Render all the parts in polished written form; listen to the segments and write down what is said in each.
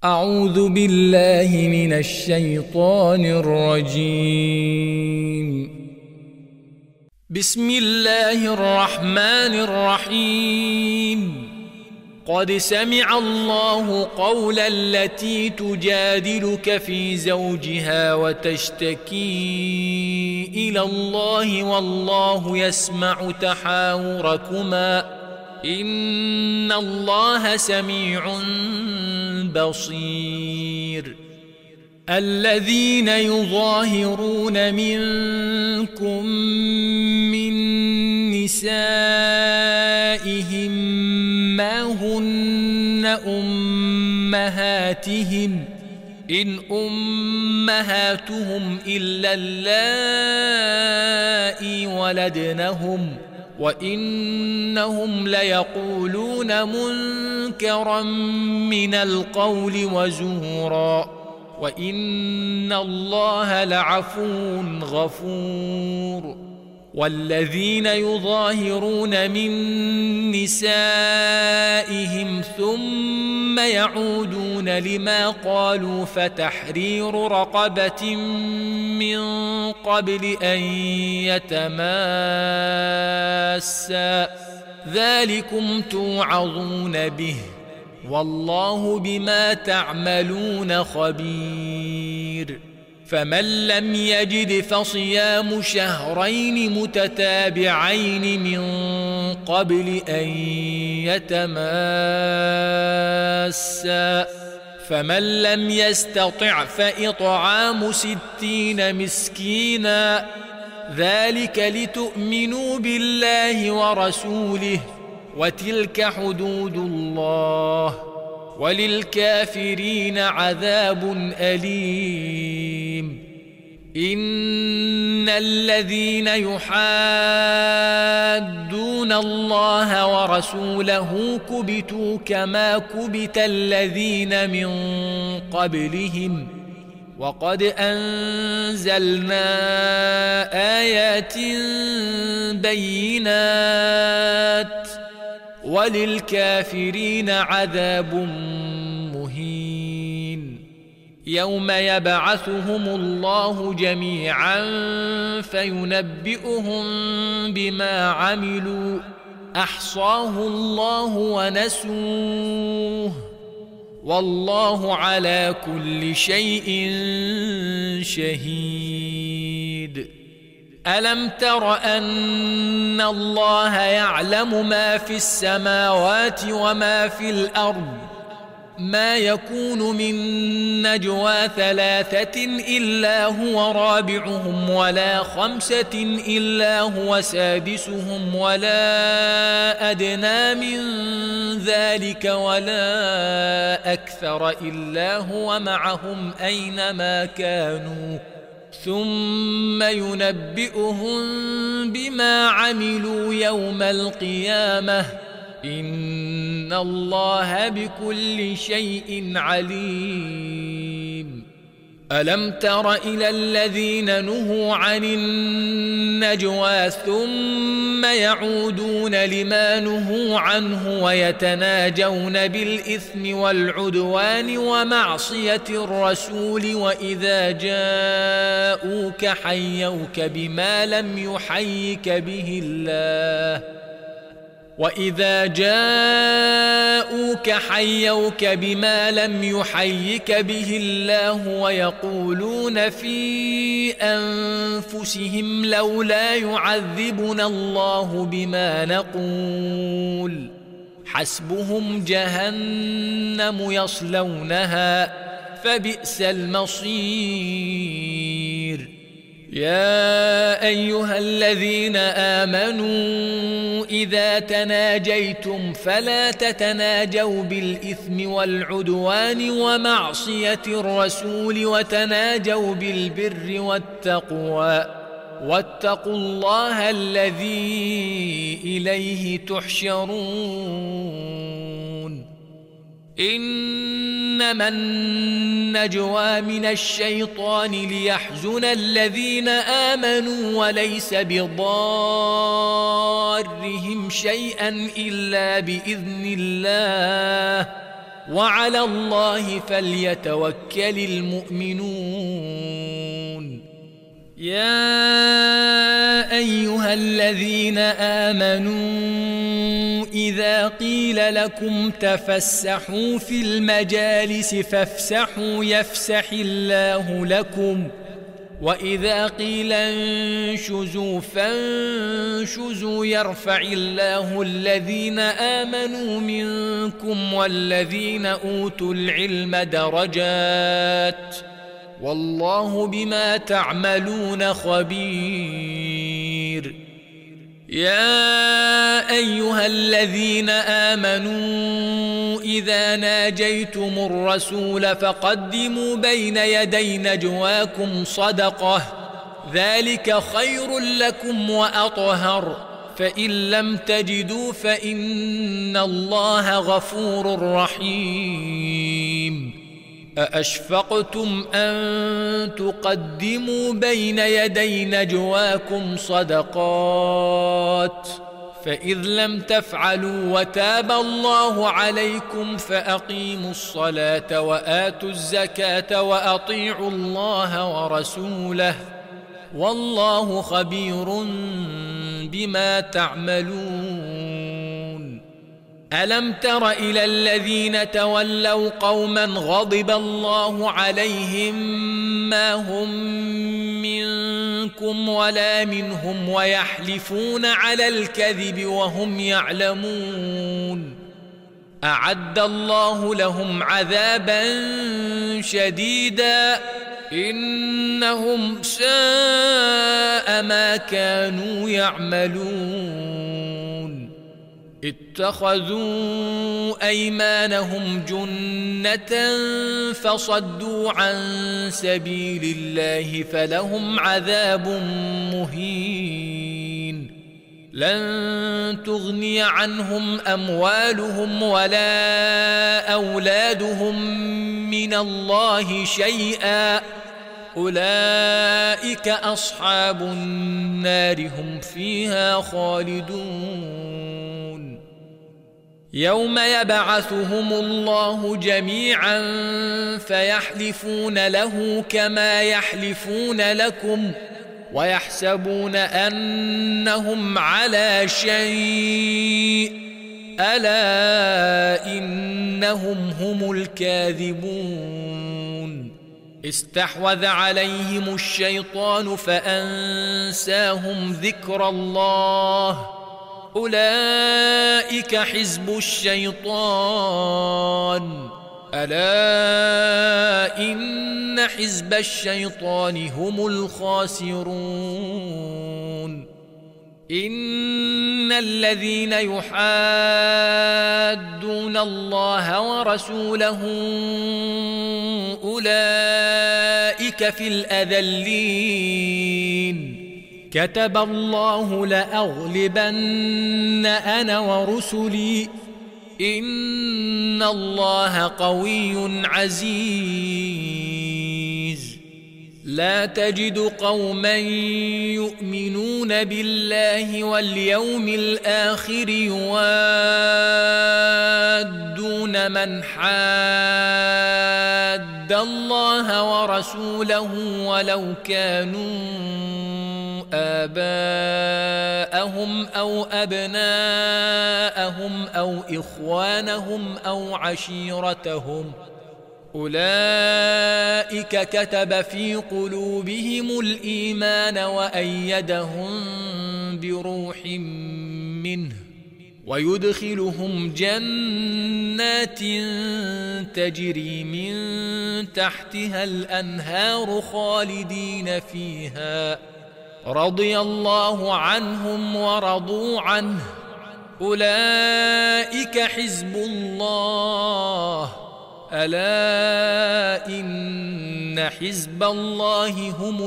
أعوذ بالله من الشيطان الرجيم. بسم الله الرحمن الرحيم. قد سمع الله قول التي تجادلك في زوجها وتشتكي إلى الله والله يسمع تحاوركما إن الله سميع بصير. الذين يظاهرون منكم من نسائهم ما هن أمهاتهم إن أمهاتهم إلا اللائي ولدنهم وإنهم ليقولون منكرا من القول وزورا وإن الله لعفو غفور. والذين يظاهرون من نسائهم ثم يعودون لما قالوا فتحرير رقبة من قبل أن يتماسا ذلكم توعظون به والله بما تعملون خبير. فمن لم يجد فصيام شهرين متتابعين من قبل أن يتماسا فمن لم يستطع فإطعام 60 مسكينا ذلك لتؤمنوا بالله ورسوله وتلك حدود الله وللكافرين عذاب أليم. إن الذين يحادون الله ورسوله كبتوا كما كبت الذين من قبلهم وقد أنزلنا آيات بينات وللكافرين عذاب مهين. يوم يبعثهم الله جميعا فينبئهم بما عملوا أحصاه الله ونسوه والله على كل شيء شهيد. ألم تر أن الله يعلم ما في السماوات وما في الأرض ما يكون من نجوى 3 إلا هو رابعهم ولا 5 إلا هو سادسهم ولا أدنى من ذلك ولا أكثر إلا هو معهم أينما كانوا ثم ينبئهم بما عملوا يوم القيامة إن الله بكل شيء عليم. ألم تر إلى الذين نهوا عن النجوى ثم يعودون لما نهوا عنه ويتناجون بالإثم والعدوان ومعصية الرسول وإذا جاءوك حيوك بما لم يحيك به الله ويقولون في أنفسهم لولا يعذبنا الله بما نقول حسبهم جهنم يصلونها فبئس المصير. يا أيها الذين آمنوا إذا تناجيتم فلا تتناجوا بالإثم والعدوان ومعصية الرسول وتناجوا بالبر والتقوى واتقوا الله الذي إليه تحشرون. إنما النجوى من الشيطان ليحزن الذين آمنوا وليس بضارهم شيئا إلا بإذن الله وعلى الله فليتوكل المؤمنون. يا أيها الذين آمنوا إذا قيل لكم تفسحوا في المجالس فافسحوا يفسح الله لكم، وإذا قيل انشزوا فانشزوا يرفع الله الذين آمنوا منكم والذين أوتوا العلم درجات، والله بما تعملون خبير. يا أيها الذين آمنوا إذا ناجيتم الرسول فقدموا بين يدي نجواكم صدقة، ذلك خير لكم وأطهر، فإن لم تجدوا فإن الله غفور رحيم. أأشفقتم أن تقدموا بين يدي نجواكم صدقات، فإذ لم تفعلوا وتاب الله عليكم فأقيموا الصلاة وآتوا الزكاة وأطيعوا الله ورسوله، والله خبير بما تعملون. ألم تر إلى الذين تولوا قوما غضب الله عليهم ما هم منكم ولا منهم ويحلفون على الكذب وهم يعلمون، أعد الله لهم عذابا شديدا إنهم ساء ما كانوا يعملون. اتخذوا أيمانهم جنة فصدوا عن سبيل الله فلهم عذاب مهين. لن تغني عنهم أموالهم ولا أولادهم من الله شيئا، أولئك أصحاب النار هم فيها خالدون. يوم يبعثهم الله جميعا فيحلفون له كما يحلفون لكم ويحسبون أنهم على شيء، ألا إنهم هم الكاذبون. استحوذ عليهم الشيطان فأنساهم ذكر الله، أولئك حزب الشيطان، ألا إن حزب الشيطان هم الخاسرون. إن الذين يحادون الله ورسوله أولئك في الأذلين. كتب الله لأغلبن أنا ورسلي إن الله قوي عزيز. لا تجد قوما يؤمنون بالله واليوم الآخر يوادون من حاد الله ورسوله ولو كانوا آباءهم أو أبناءهم أو إخوانهم أو عشيرتهم، أولئك كتب في قلوبهم الإيمان وأيدهم بروح منه ويدخلهم جنات تجري من تحتها الأنهار خالدين فيها، رضي الله عنهم ورضوا عنه، أولئك حزب الله، ألا إن حزب الله هم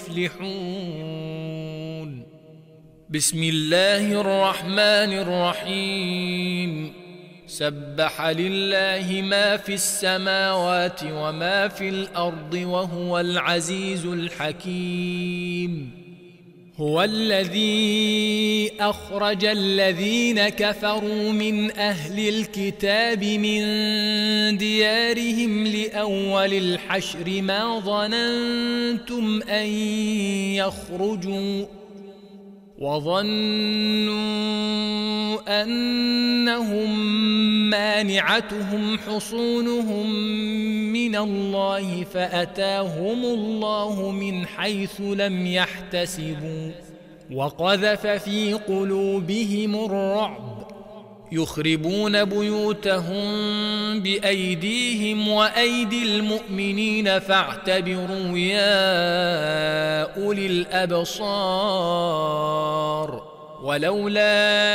المفلحون. بسم الله الرحمن الرحيم. سبح لله ما في السماوات وما في الأرض وهو العزيز الحكيم. هو الذي أخرج الذين كفروا من أهل الكتاب من ديارهم لأول الحشر ما ظننتم أن يخرجوا وظنوا أنهم مانعتهم حصونهم من الله فأتاهم الله من حيث لم يحتسبوا وقذف في قلوبهم الرعب يخربون بيوتهم بأيديهم وأيدي المؤمنين فاعتبروا يا أولي الأبصار ولولا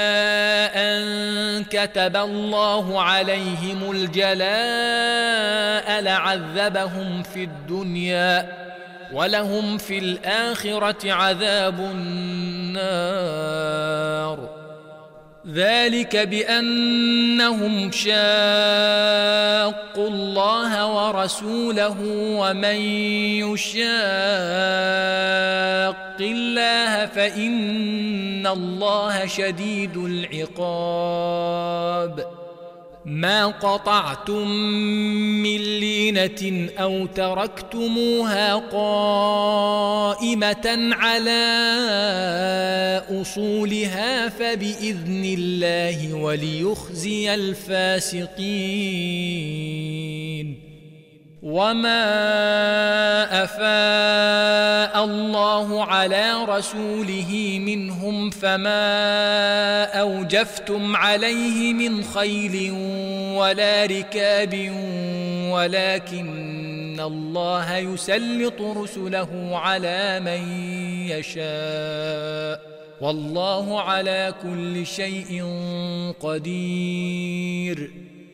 أن كتب الله عليهم الجلاء لعذبهم في الدنيا ولهم في الآخرة عذاب النار ذلك بأنهم شاقوا الله ورسوله ومن يشاق الله فإن الله شديد العقاب ما قطعتم من لينة أو تركتموها قائمة على أصولها فبإذن الله وليخزي الفاسقين وما أفاء الله على رسوله منهم فما أوجفتم عليه من خيل ولا ركاب ولكن الله يسلط رسله على من يشاء والله على كل شيء قدير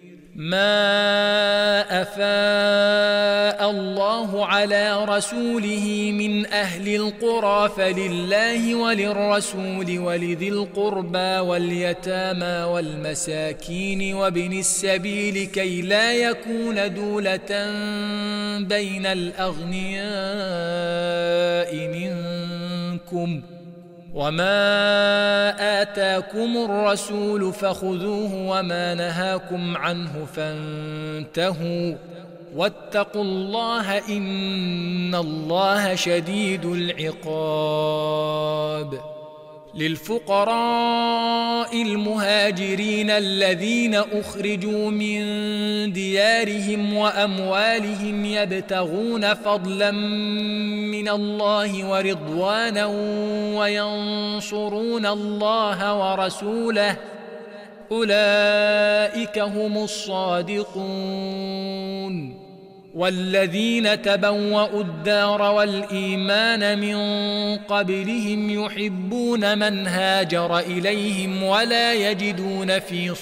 ما أفاء الله على رسوله من أهل القرى فلله وللرسول ولذي القربى واليتامى والمساكين وابن السبيل كي لا يكون دولة بين الأغنياء منكم وما آتاكم الرسول فخذوه وما نهاكم عنه فانتهوا واتقوا الله إن الله شديد العقاب للفقراء المهاجرين الذين أخرجوا من ديارهم وأموالهم يبتغون فضلا من الله ورضوانا وينصرون الله ورسوله أولئك هم الصادقون والذين تبوأوا الدار والإيمان من قبلهم يحبون من هاجر إليهم ولا يجدون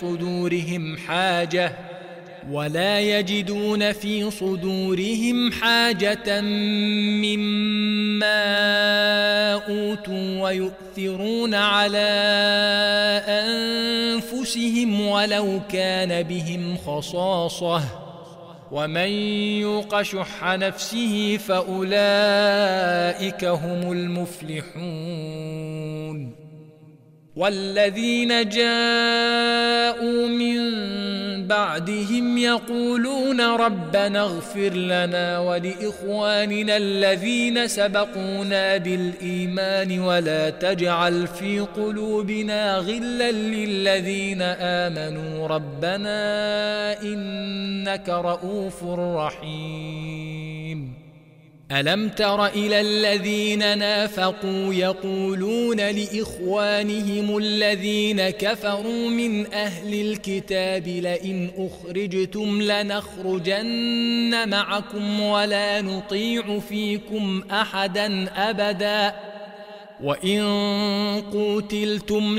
في صدورهم حاجة مما أوتوا ويؤثرون على أنفسهم ولو كان بهم خصاصة ومن يوق شح نفسه فأولئك هم المفلحون والذين جاءوا من بعدهم يقولون ربنا اغفر لنا ولإخواننا الذين سبقونا بالإيمان ولا تجعل في قلوبنا غلا للذين آمنوا ربنا إنك رؤوف رحيم ألم تر إلى الذين نافقوا يقولون لإخوانهم الذين كفروا من أهل الكتاب لئن أخرجتم لنخرجن معكم ولا نطيع فيكم أحدا أبدا وإن قوتلتم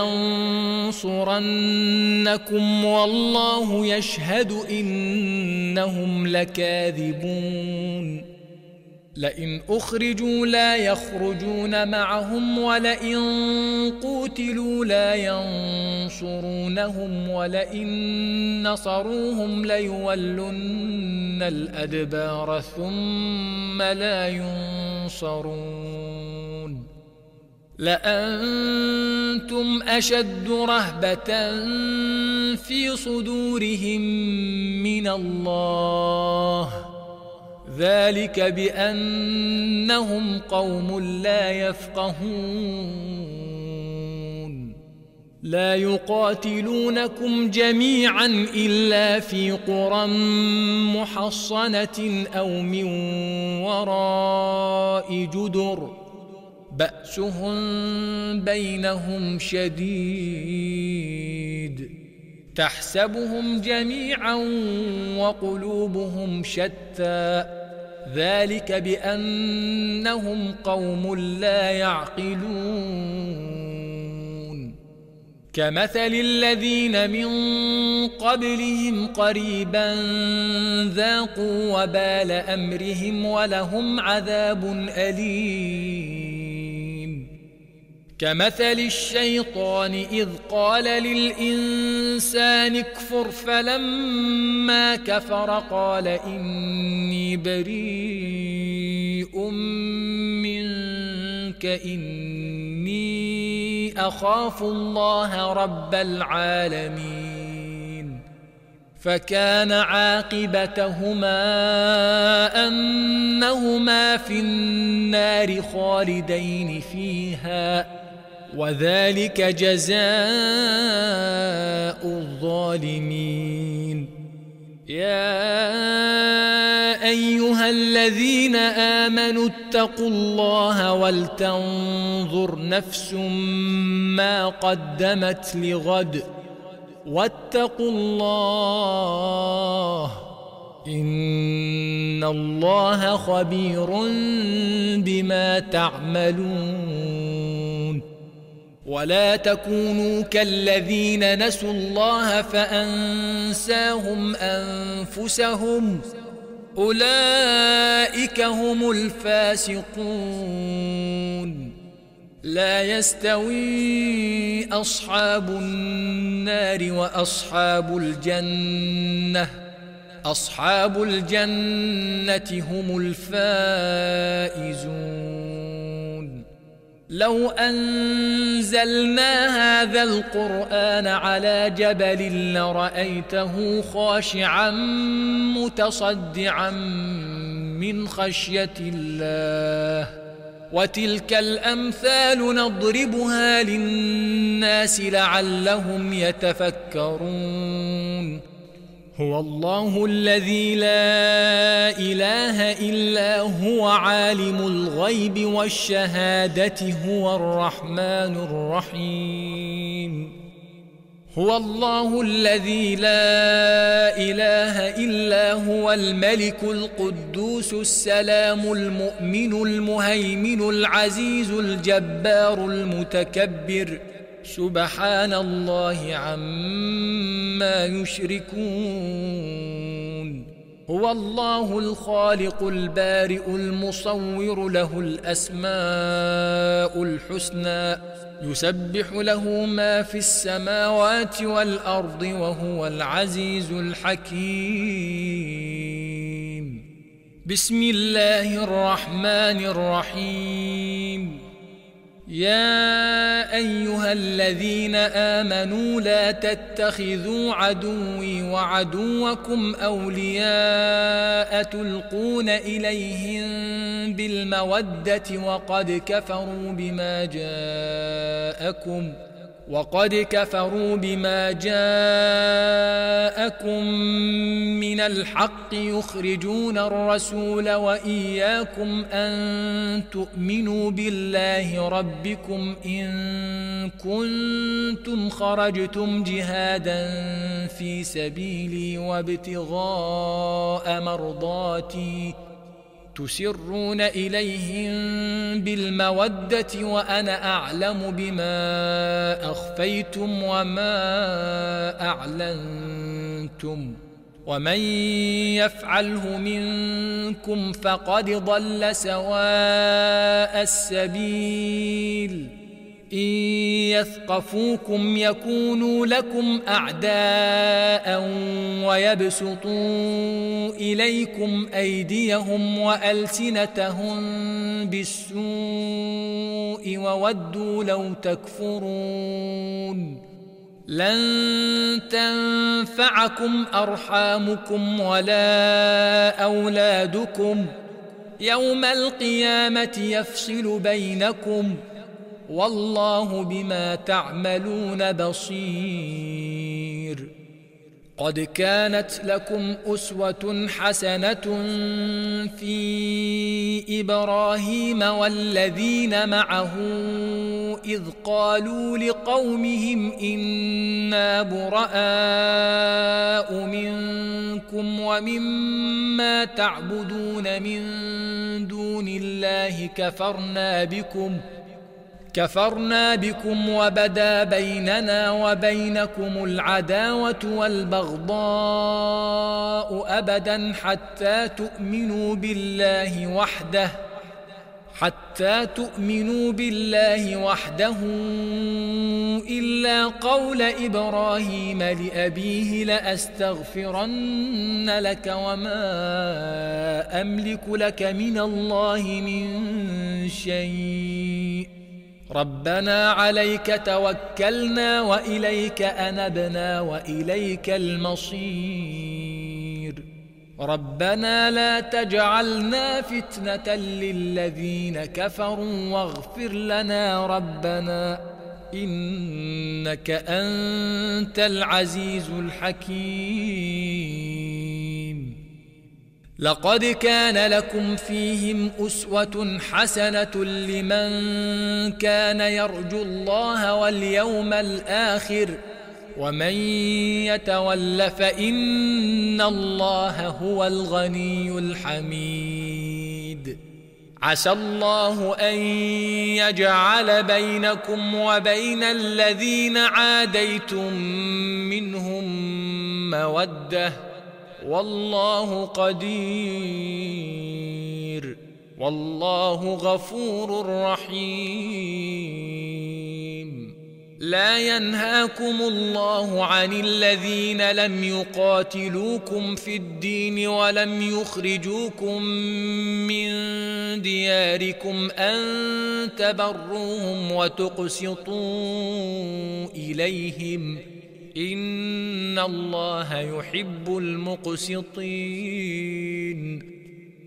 لننصرنكم والله يشهد إنهم لكاذبون لئن أخرجوا لا يخرجون معهم ولئن قوتلوا لا ينصرونهم ولئن نصروهم ليولن الأدبار ثم لا ينصرون لأنتم أشد رهبة في صدورهم من الله، ذلك بأنهم قوم لا يفقهون. لا يقاتلونكم جميعا إلا في قرى محصنة أو من وراء جدر بأسهم بينهم شديد، تحسبهم جميعا وقلوبهم شتى، ذلك بأنهم قوم لا يعقلون. كمثل الذين من قبلهم قريبا ذاقوا وبال أمرهم ولهم عذاب أليم. كمثل الشيطان إذ قال للإنسان اكفر فلما كفر قال إني بريء منك إني أخاف الله رب العالمين. فكان عاقبتهما أنهما في النار خالدين فيها، وذلك جزاء الظالمين. يا أيها الذين آمنوا اتقوا الله ولتنظر نفس ما قدمت لغد واتقوا الله إن الله خبير بما تعملون. ولا تكونوا كالذين نسوا الله فأنساهم أنفسهم أولئك هم الفاسقون. لا يستوي أصحاب النار وأصحاب الجنة، أصحاب الجنة هم الفائزون. لو أنزلنا هذا القرآن على جبل لرأيته خاشعا متصدعا من خشية الله. وتلك الأمثال نضربها للناس لعلهم يتفكرون. هو الله الذي لا إله إلا هو عالم الغيب والشهادة هو الرحمن الرحيم. هو الله الذي لا إله إلا هو الملك القدوس السلام المؤمن المهيمن العزيز الجبار المتكبر سبحان الله عما يشركون. هو الله الخالق البارئ المصور له الأسماء الحسنى يسبح له ما في السماوات والأرض وهو العزيز الحكيم. بسم الله الرحمن الرحيم. يا أيها الذين آمنوا لا تتخذوا عدوي وعدوكم أولياء تلقون إليهم بالمودة وقد كفروا بما جاءكم من الحق يخرجون الرسول وإياكم أن تؤمنوا بالله ربكم إن كنتم خرجتم جهادا في سبيلي وابتغاء مرضاتي تسرون إليهم بالمودة وأنا أعلم بما أخفيتم وما أعلنتم ومن يفعله منكم فقد ضل سواء السبيل إن يثقفوكم يكونوا لكم أعداء ويبسطوا إليكم أيديهم وألسنتهم بالسوء وودوا لو تكفرون لن تنفعكم أرحامكم ولا أولادكم يوم القيامة يفصل بينكم والله بما تعملون بصير. قد كانت لكم أسوة حسنة في إبراهيم والذين معه إذ قالوا لقومهم إنا براء منكم ومما تعبدون من دون الله كفرنا بكم وبدا بيننا وبينكم العداوة والبغضاء أبدا حتى تؤمنوا بالله وحده إلا قول إبراهيم لأبيه لأستغفرن لك وما أملك لك من الله من شيء ربنا عليك توكلنا وإليك أنبنا وإليك المصير ربنا لا تجعلنا فتنة للذين كفروا واغفر لنا ربنا إنك أنت العزيز الحكيم. لقد كان لكم فيهم أسوة حسنة لمن كان يرجو الله واليوم الآخر ومن يتول فإن الله هو الغني الحميد. عسى الله أن يجعل بينكم وبين الذين عاديتم منهم مودة والله قدير والله غفور رحيم. لا ينهاكم الله عن الذين لم يقاتلوكم في الدين ولم يخرجوكم من دياركم أن تبروهم وتقسطوا إليهم إن الله يحب المقسطين.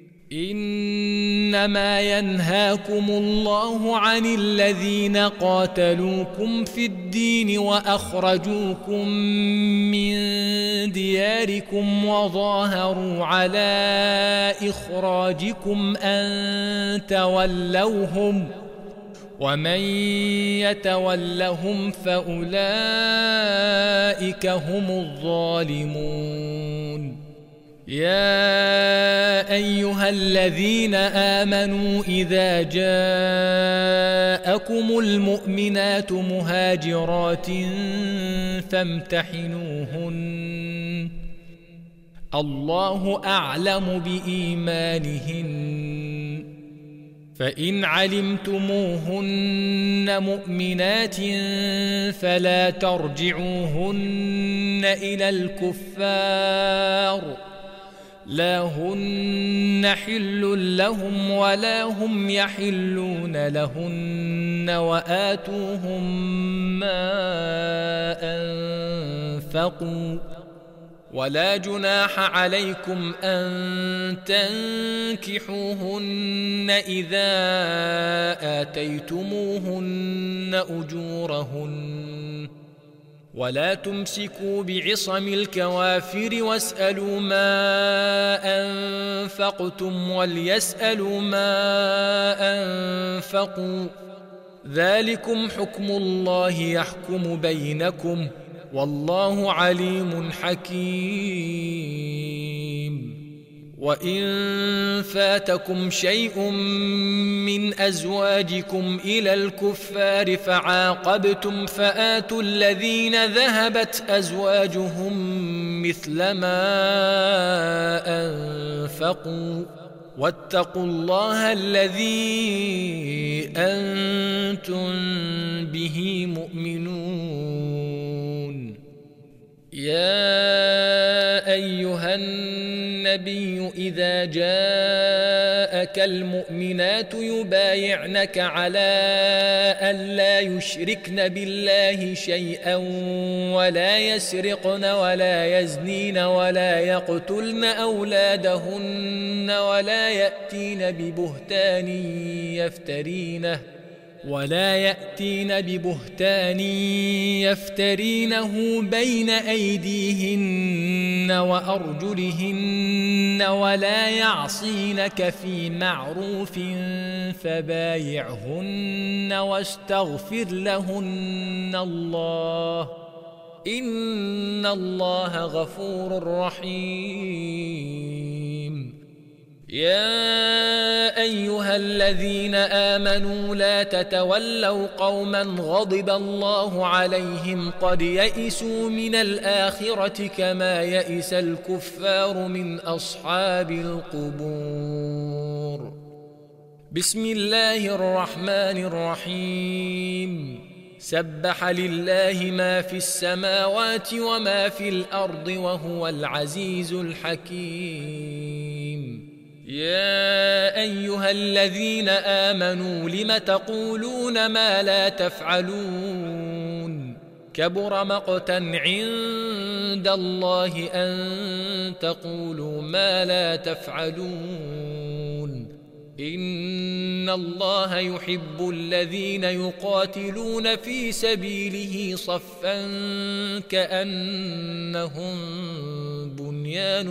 إنما ينهاكم الله عن الذين قاتلوكم في الدين وأخرجوكم من دياركم وظاهروا على إخراجكم أن تولوهم ومن يتولهم فأولئك هم الظالمون. يا أيها الذين آمنوا إذا جاءكم المؤمنات مهاجرات فامتحنوهن الله أعلم بإيمانهن فإن علمتموهن مؤمنات فلا ترجعوهن إلى الكفار لا هن حل لهم ولا هم يحلون لهن وآتوهم ما أنفقوا ولا جناح عليكم أن تنكحوهن إذا آتيتموهن أجورهن ولا تمسكوا بعصم الكوافر واسألوا ما أنفقتم وليسألوا ما أنفقوا ذلكم حكم الله يحكم بينكم والله عليم حكيم. وإن فاتكم شيء من أزواجكم إلى الكفار فعاقبتم فآتوا الذين ذهبت أزواجهم مثل ما أنفقوا واتقوا الله الذي أنتم به مؤمنون. يا أيها النبي إذا جاءك المؤمنات يبايعنك على ألا يشركن بالله شيئا ولا يسرقن ولا يزنين ولا يقتلن أولادهن ولا يأتين ببهتان يفترينه بين أيديهن وأرجلهن ولا يعصينك في معروف فبايعهن واستغفر لهن الله إن الله غفور رحيم. يا أيها الذين آمنوا لا تتولوا قوما غضب الله عليهم قد يئسوا من الآخرة كما يئس الكفار من أصحاب القبور. بسم الله الرحمن الرحيم. سبح لله ما في السماوات وما في الأرض وهو العزيز الحكيم. يا أيها الذين آمنوا لم تقولون ما لا تفعلون كبر مقتا عند الله أن تقولوا ما لا تفعلون إن الله يحب الذين يقاتلون في سبيله صفا كأنهم بنيان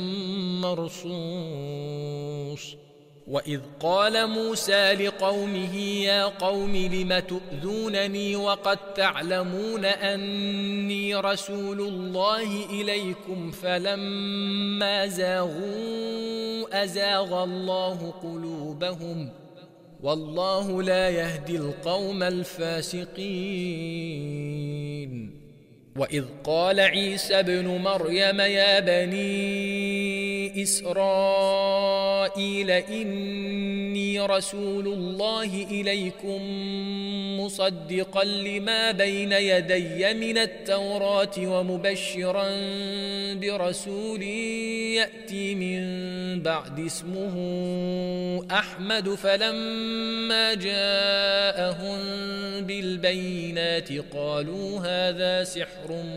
مرصوص. وإذ قال موسى لقومه يا قوم لم تؤذونني وقد تعلمون أني رسول الله إليكم فلما زاغوا أزاغ الله قلوبهم والله لا يهدي القوم الفاسقين. وإذ قال عيسى ابن مريم يا بني إسرائيل إني رسول الله إليكم مصدقا لما بين يدي من التوراة ومبشرا برسول يأتي من بعد اسمه أحمد فلما جاءهم بالبينات قالوا هذا سحر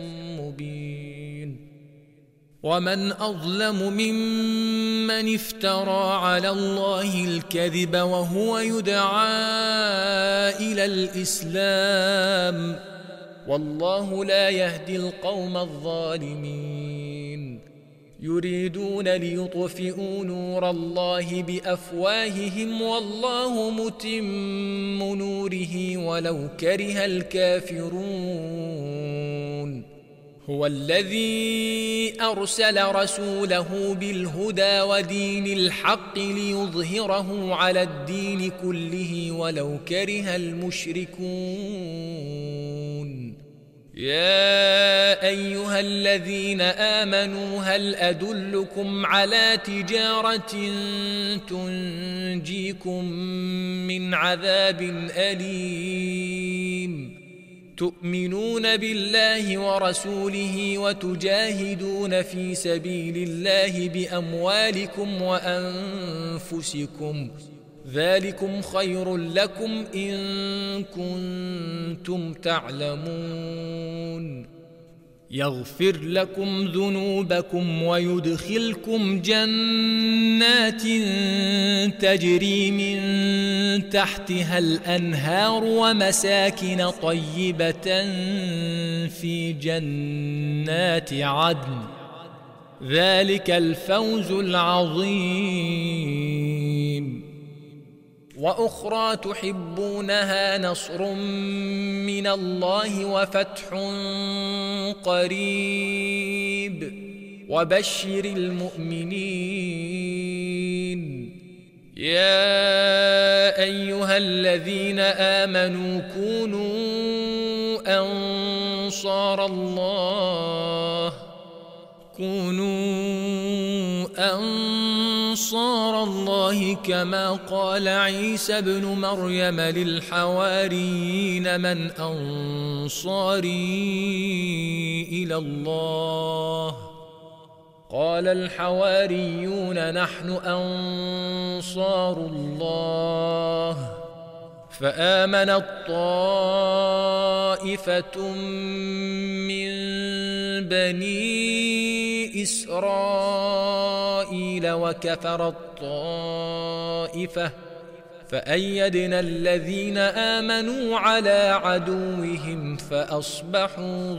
مبين. ومن أظلم ممن افترى على الله الكذب وهو يدعى إلى الإسلام والله لا يهدي القوم الظالمين. يريدون ليطفئوا نور الله بأفواههم والله متم نوره ولو كره الكافرون. هو الذي أرسل رسوله بالهدى ودين الحق ليظهره على الدين كله ولو كره المشركون. يا أيها الذين آمنوا هل أدلكم على تجارة تنجيكم من عذاب أليم تؤمنون بالله ورسوله وتجاهدون في سبيل الله بأموالكم وأنفسكم ذلكم خير لكم إن كنتم تعلمون. يغفر لكم ذنوبكم ويدخلكم جنات تجري من تحتها الأنهار ومساكن طيبة في جنات عدن ذلك الفوز العظيم. وأخرى تحبونها نصر من الله وفتح قريب وبشر المؤمنين. يا أيها الذين آمنوا كونوا أنصار أنصار الله كما قال عيسى ابن مريم للحواريين من أنصاري إلى الله قال الحواريون نحن أنصار الله فآمنت طائفة من بني إسرائيل وكفرت طائفة فأيدنا الذين آمنوا على عدوهم فأصبحوا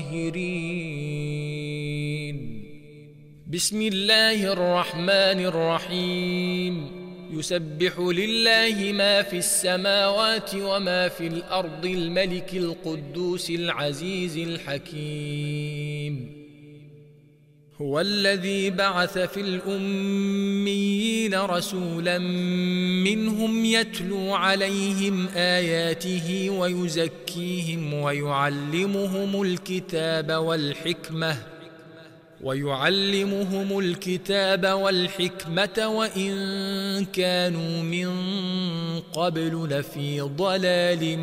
ظاهرين. بسم الله الرحمن الرحيم. يسبح لله ما في السماوات وما في الأرض الملك القدوس العزيز الحكيم. هو الذي بعث في الأميين رسولا منهم يتلو عليهم آياته ويزكيهم ويعلمهم الكتاب والحكمة وإن كانوا من قبل لفي ضلال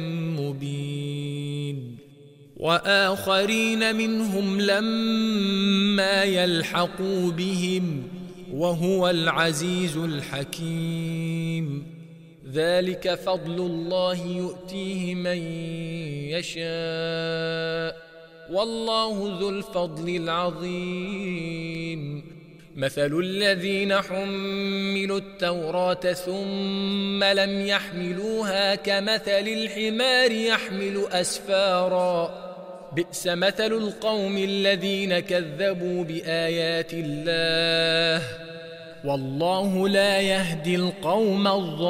مبين. وآخرين منهم لما يلحقوا بهم وهو العزيز الحكيم. ذلك فضل الله يؤتيه من يشاء والله ذو الفضل العظيم. مثل الذين حملوا التوراة ثم لم يحملوها كمثل الحمار يحمل أسفارا بئس مثل القوم الذين كذبوا بآيات الله والله لا يهدي القوم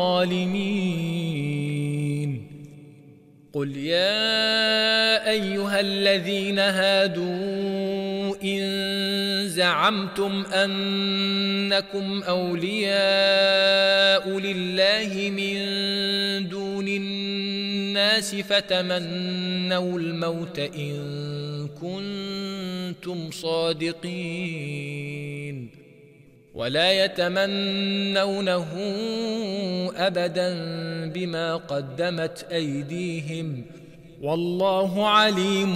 الظالمين. قل يا أيها الذين هادوا إن زعمتم أنكم أولياء لله من دون الناس فتمنوا الموت إن كنتم صادقين ولا يتمنونه أبدا بما قدمت أيديهم والله عليم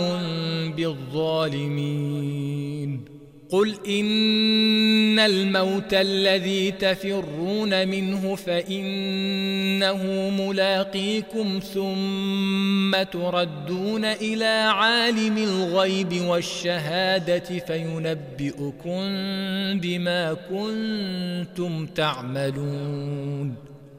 بالظالمين. قل إن الموت الذي تفرون منه فإنه ملاقيكم ثم تردون إلى عالم الغيب والشهادة فينبئكم بما كنتم تعملون.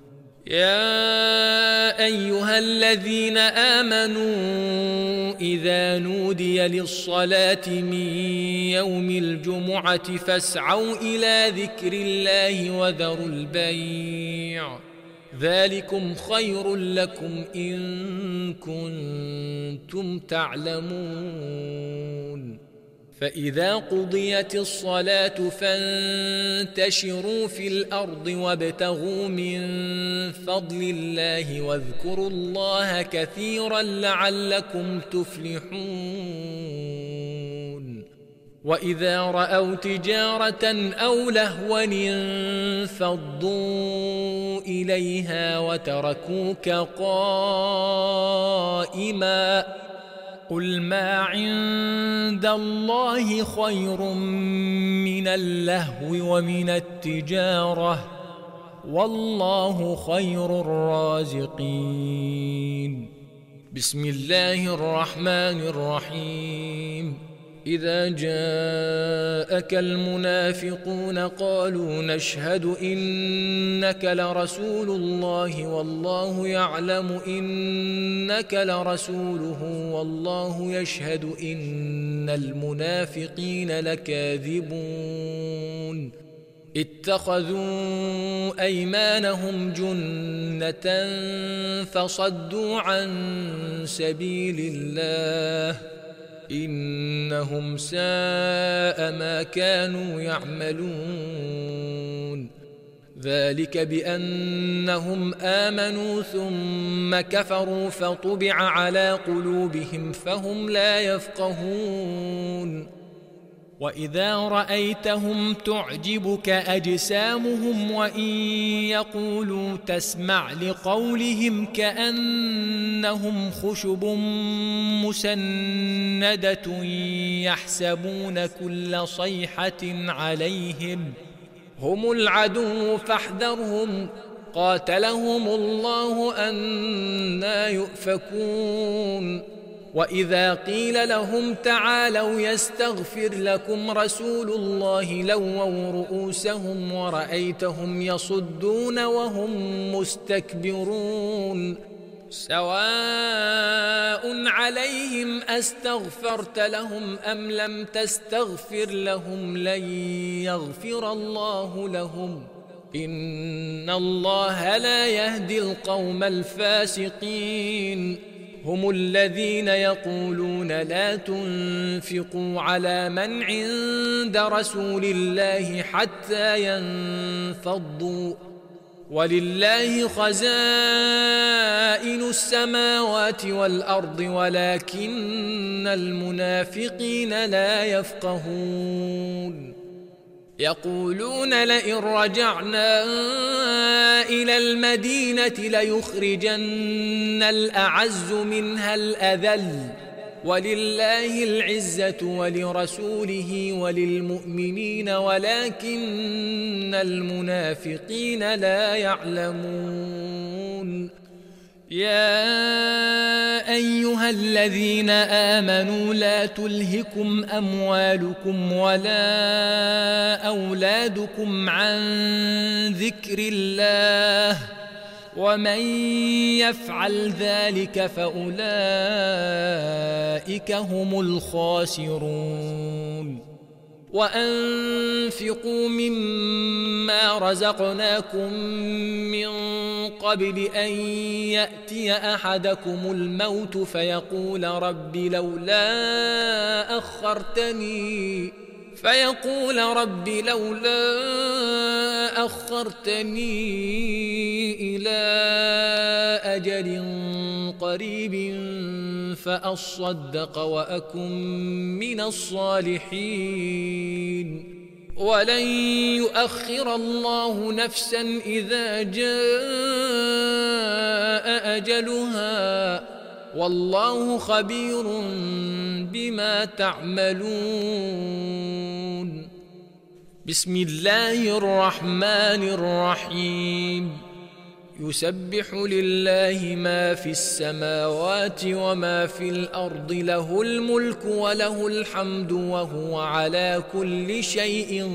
يا أيها الذين آمنوا إذا نودي للصلاة من يوم الجمعة فاسعوا إلى ذكر الله وذروا البيع ذلكم خير لكم إن كنتم تعلمون. فإذا قضيت الصلاة فانتشروا في الأرض وابتغوا من فضل الله واذكروا الله كثيرا لعلكم تفلحون. وإذا رأوا تجارة أو لهوا انفضوا إليها وتركوك قائما قل ما عند الله خير من اللهو ومن التجارة والله خير الرازقين. بسم الله الرحمن الرحيم. إذا جاءك المنافقون قالوا نشهد إنك لرسول الله والله يعلم إنك لرسوله والله يشهد إن المنافقين لكاذبون. اتخذوا أيمانهم جنة فصدوا عن سبيل الله إنهم ساء ما كانوا يعملون. ذلك بأنهم آمنوا ثم كفروا فطبع على قلوبهم فهم لا يفقهون. وإذا رأيتهم تعجبك أجسامهم وإن يقولوا تسمع لقولهم كأنهم خشب مسندة يحسبون كل صيحة عليهم هم العدو فاحذرهم قاتلهم الله أنى يؤفكون وإذا قيل لهم تعالوا يستغفر لكم رسول الله لووا رؤوسهم ورأيتهم يصدون وهم مستكبرون سواء عليهم أستغفرت لهم أم لم تستغفر لهم لن يغفر الله لهم إن الله لا يهدي القوم الفاسقين هم الذين يقولون لا تنفقوا على من عند رسول الله حتى ينفضوا ولله خزائن السماوات والأرض ولكن المنافقين لا يفقهون يقولون لئن رجعنا إلى المدينة ليخرجن الأعز منها الأذل ولله العزة ولرسوله وللمؤمنين ولكن المنافقين لا يعلمون يا أيها الذين آمنوا لا تلهكم أموالكم ولا أولادكم عن ذكر الله ومن يفعل ذلك فأولئك هم الخاسرون وأنفقوا مما رزقناكم من قبل أن يأتي أحدكم الموت فيقول رب لولا أخرتني إلى أجل قريب فأصدق وأكن من الصالحين ولن يؤخر الله نفسا إذا جاء أجلها والله خبير بما تعملون بسم الله الرحمن الرحيم يسبح لله ما في السماوات وما في الأرض له الملك وله الحمد وهو على كل شيء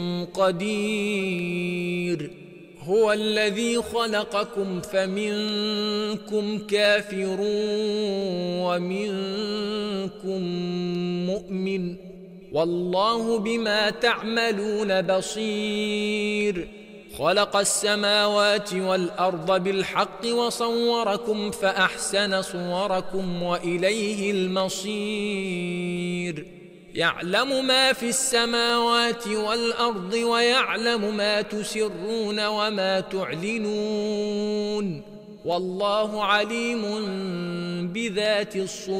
قدير هو الذي خلقكم فمنكم كافر ومنكم مؤمن والله بما تعملون بصير خلق السماوات والأرض بالحق وصوركم فأحسن صوركم وإليه المصير يعلم ما في السماوات والأرض ويعلم ما تسرون وما تعلنون والله عليم بذات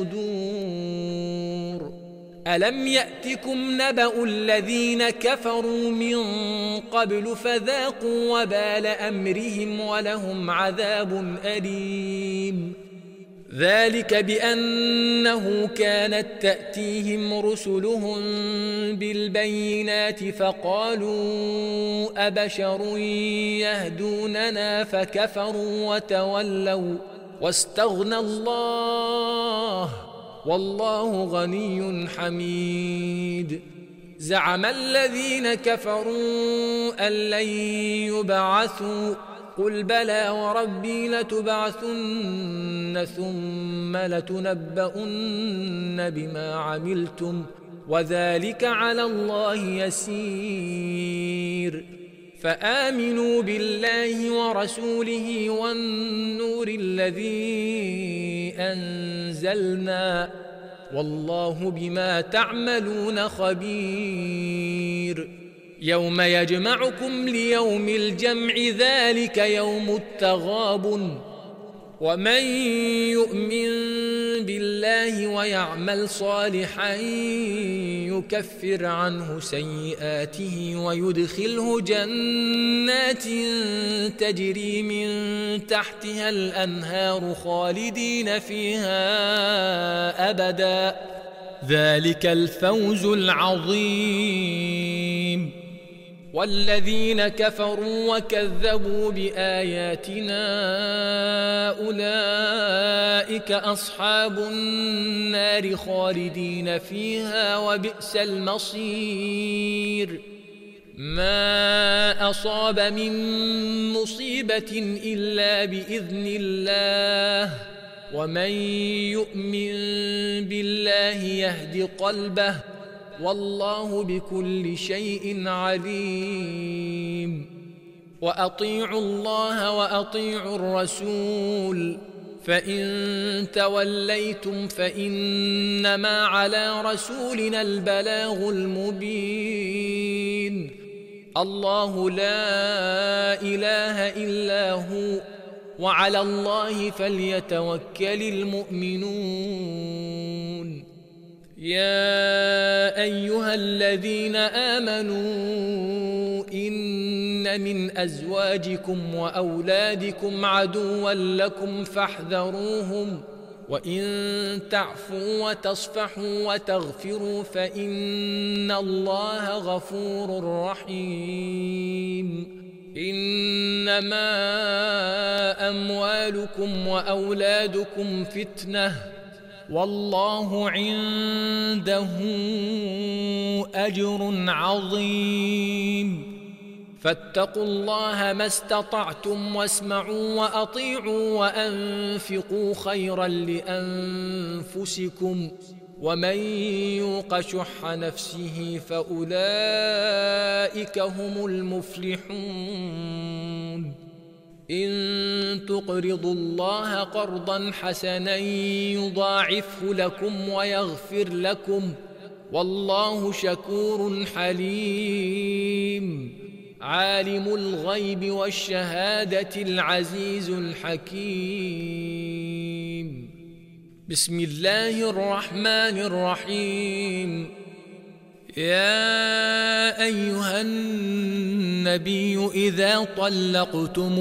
الصدور ألم يأتكم نبأ الذين كفروا من قبل فذاقوا وبال أمرهم ولهم عذاب أليم ذلك بأنه كانت تأتيهم رسلهم بالبينات فقالوا أبشر يهدوننا فكفروا وتولوا واستغنى الله والله غني حميد زعم الذين كفروا أن لن يبعثوا قل بلى وربي لتبعثن ثم لتنبؤن بما عملتم وذلك على الله يسير فآمنوا بالله ورسوله والنور الذي أنزلنا والله بما تعملون خبير يوم يجمعكم ليوم الجمع ذلك يوم التغابن ومن يؤمن بالله ويعمل صالحا يكفر عنه سيئاته ويدخله جنات تجري من تحتها الأنهار خالدين فيها أبدا، ذلك الفوز العظيم. والذين كفروا وكذبوا بآياتنا أولئك أصحاب النار خالدين فيها وبئس المصير. ما أصاب من مصيبة إلا بإذن الله، ومن يؤمن بالله يهد قلبه، والله بكل شيء عليم. وأطيعوا الله وأطيعوا الرسول، فإن توليتم فإنما على رسولنا البلاغ المبين. الله لا إله إلا هو، وعلى الله فليتوكل المؤمنون. يا أيها الذين آمنوا إن من أزواجكم وأولادكم عدوا لكم فاحذروهم، وإن تعفوا وتصفحوا وتغفروا فإن الله غفور رحيم. إنما أموالكم وأولادكم فتنة، والله عنده أجر عظيم. فاتقوا الله ما استطعتم واسمعوا وأطيعوا وأنفقوا خيرا لأنفسكم، ومن يوق شح نفسه فأولئك هم المفلحون. إن تقرضوا الله قرضا حسنا يضاعفه لكم ويغفر لكم، والله شكور حليم. عالم الغيب والشهادة العزيز الحكيم. بسم الله الرحمن الرحيم. يا أيها النبي إذا طلقتم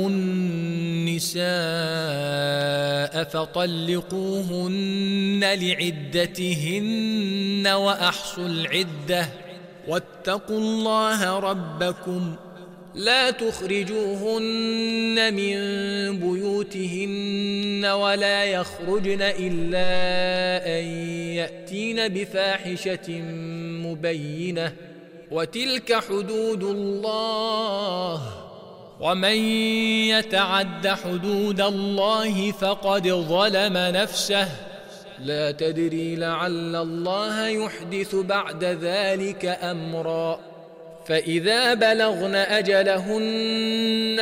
النساء فطلقوهن لعدتهن وأحصوا العدة، واتقوا الله ربكم لا تخرجوهن من بيوتهن ولا يخرجن إلا أن يأتين بفاحشة مبينة، وتلك حدود الله، ومن يتعد حدود الله فقد ظلم نفسه، لا تدري لعل الله يحدث بعد ذلك أمرا. فإذا بلغن أجلهن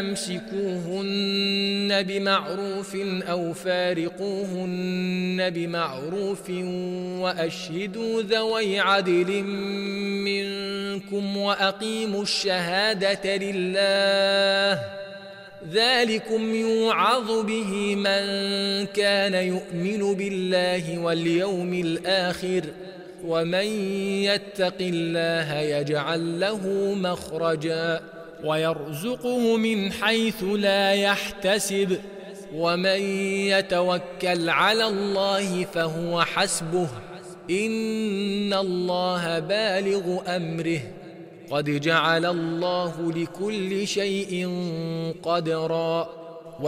فأمسكوهن بمعروف أو فارقوهن بمعروف، وأشهدوا ذوي عدل منكم وأقيموا الشهادة لله، ذلكم يوعظ به من كان يؤمن بالله واليوم الآخر، ومن يتق الله يجعل له مخرجا ويرزقه من حيث لا يحتسب، ومن يتوكل على الله فهو حسبه، إن الله بالغ أمره، قد جعل الله لكل شيء قدرا.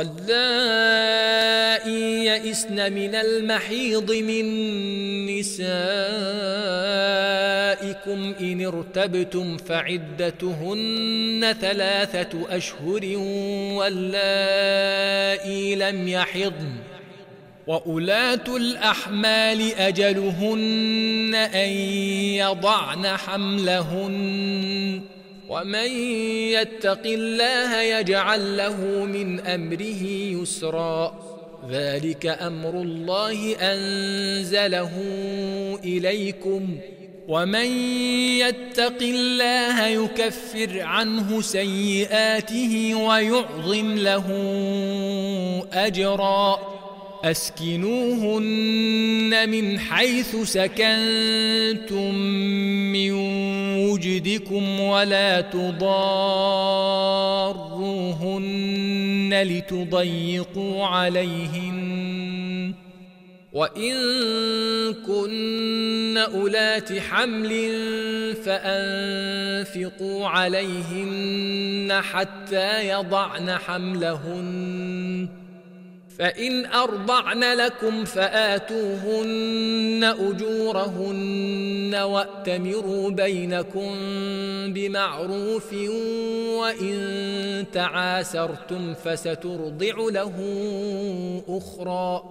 واللائي يئسن من المحيض من نسائكم إن ارتبتم فعدتهن 3 أشهر، واللائي لم يحضن، وأولاة الأحمال أجلهن أن يضعن حملهن، ومن يتق الله يجعل له من أمره يسرا، ذلك أمر الله أنزله إليكم، ومن يتق الله يكفر عنه سيئاته ويعظم له أجرا أسكنوهن من حيث سكنتم من وجدكم ولا تضاروهن لتضيقوا عليهن وإن كن أولات حمل فأنفقوا عليهن حتى يضعن حملهن فإن أرضعن لكم فآتوهن أجورهن وأتمروا بينكم بمعروف وإن تعاسرتم فسترضع له أخرى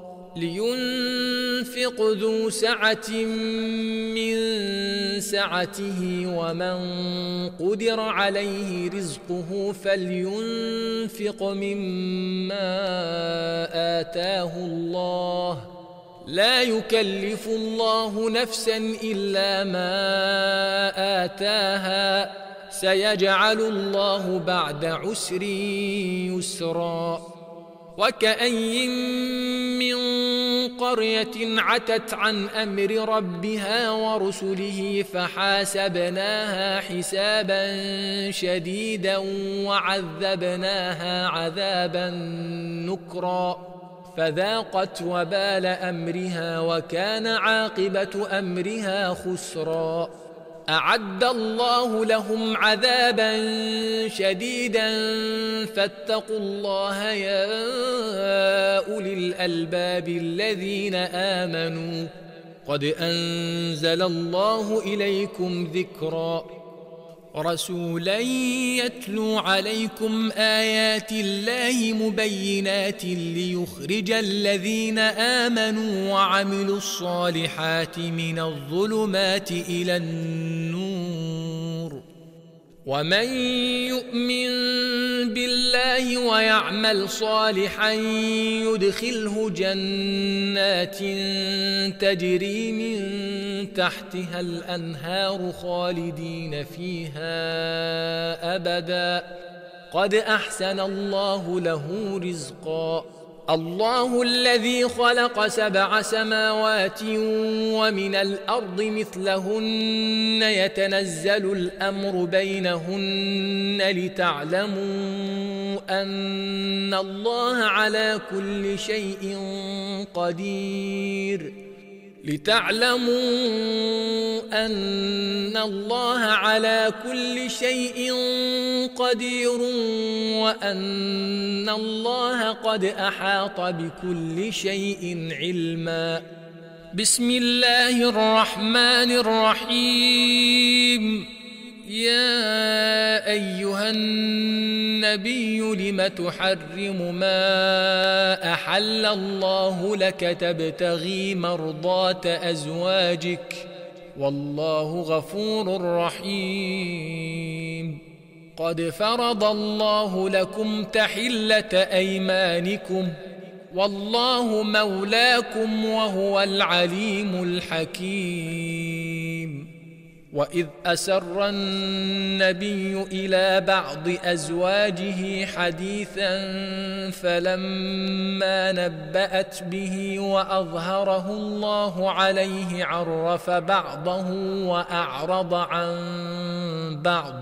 لينفق ذو سعة من سعته ومن قدر عليه رزقه فلينفق مما آتاه الله لا يكلف الله نفسا إلا ما آتاها سيجعل الله بعد عسر يسرا وكأي من قرية عتت عن أمر ربها ورسله فحاسبناها حسابا شديدا وعذبناها عذابا نكرا فذاقت وبال أمرها وكان عاقبة أمرها خسرا أعد الله لهم عذابا شديدا فاتقوا الله يا أولي الألباب الذين آمنوا قد أنزل الله إليكم ذكرا رسولا يتلو عليكم آيات الله مبينات ليخرج الذين آمنوا وعملوا الصالحات من الظلمات إلى النور ومن يؤمن بالله ويعمل صالحا يدخله جنات تجري من تحتها الأنهار خالدين فيها أبدا قد أحسن الله له رزقا الله الذي خلق 7 سماوات ومن الأرض مثلهن يتنزل الأمر بينهن لتعلموا أن الله على كل شيء قدير وأن الله قد أحاط بكل شيء علما بسم الله الرحمن الرحيم يا أيها النبي لم تحرم ما أحل الله لك تبتغي مرضات أزواجك والله غفور رحيم قد فرض الله لكم تحلة أيمانكم والله مولاكم وهو العليم الحكيم وإذ أسر النبي إلى بعض أزواجه حديثا فلما نبأت به وأظهره الله عليه عرف بعضه وأعرض عن بعض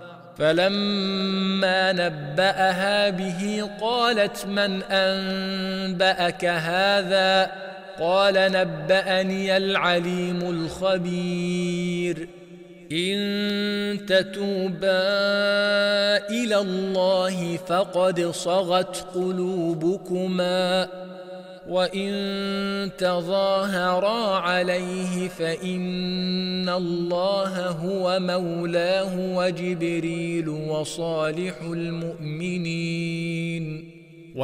فلما نبأها به قالت من أنبأك هذا قال نبأني العليم الخبير إن تتوبا إلى الله فقد صغت قلوبكما وإن تظاهرا عليه فإن الله هو مولاه وجبريل وصالح المؤمنين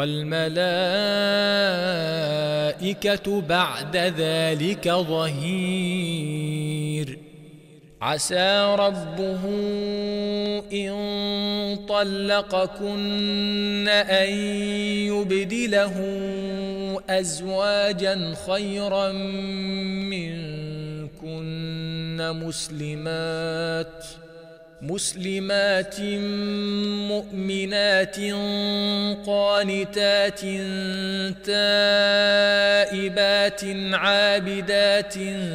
والملائكة بعد ذلك ظهير عسى ربه إن طلقكن أن يبدله أزواجا خيرا منكن مسلمات مؤمنات قانتات تائبات عابدات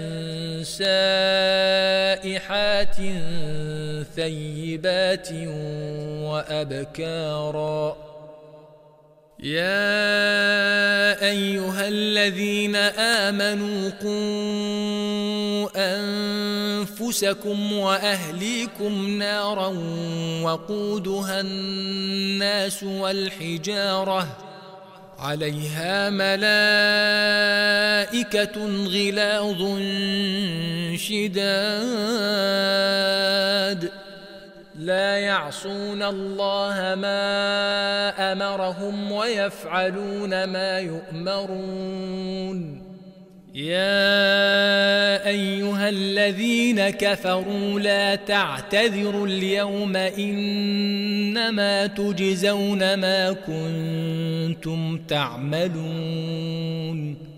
سائحات ثيبات وأبكارا. يا أيها الذين آمنوا قوا أنفسكم وأهليكم نارا وقودها الناس والحجارة عليها ملائكة غلاظ شداد لا يعصون الله ما أمرهم ويفعلون ما يؤمرون. يا أيها الذين كفروا لا تعتذروا اليوم إنما تجزون ما كنتم تعملون.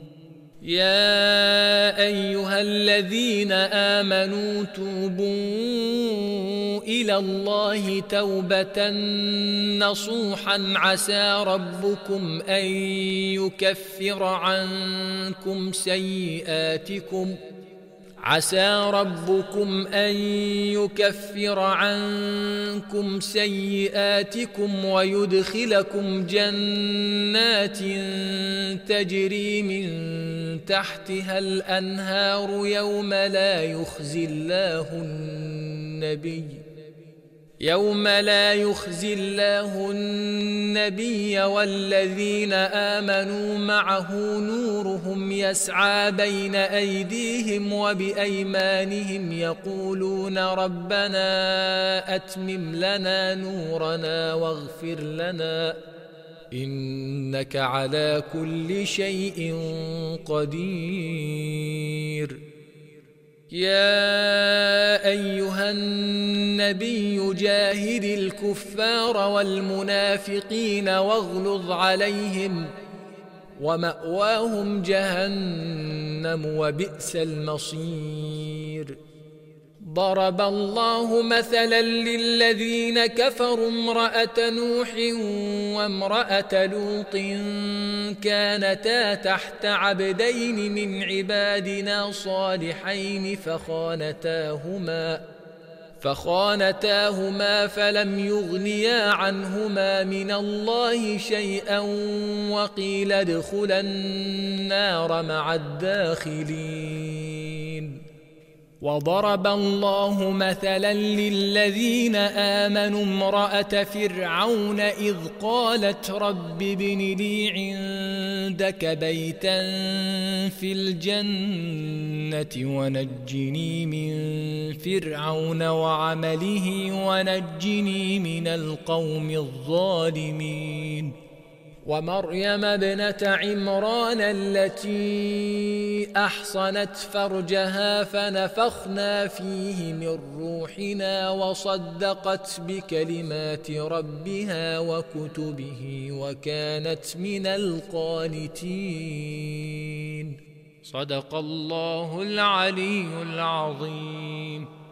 يا أيها الذين آمنوا توبوا إلى الله توبة نصوحا عسى ربكم أن يكفر عنكم سيئاتكم ويدخلكم جنات تجري من تحتها الأنهار يوم لا يخزي الله النبي والذين آمنوا معه نورهم يسعى بين أيديهم وبأيمانهم يقولون ربنا أتمم لنا نورنا واغفر لنا إنك على كل شيء قدير. يا أيها النبي جاهد الكفار والمنافقين واغلظ عليهم ومأواهم جهنم وبئس المصير. ضرب الله مثلا للذين كفروا امرأة نوح وامرأة لوط كانتا تحت عبدين من عبادنا صالحين فخانتاهما فلم يغنيا عنهما من الله شيئا وقيل ادخلا النار مع الداخلين. وضرب الله مثلا للذين آمنوا امرأة فرعون إذ قالت رب ابن لي عندك بيتا في الجنة ونجني من فرعون وعمله ونجني من القوم الظالمين. ومريم ابنة عمران التي أحصنت فرجها فنفخنا فيه من روحنا وصدقت بكلمات ربها وكتبه وكانت من القانتين. صدق الله العلي العظيم.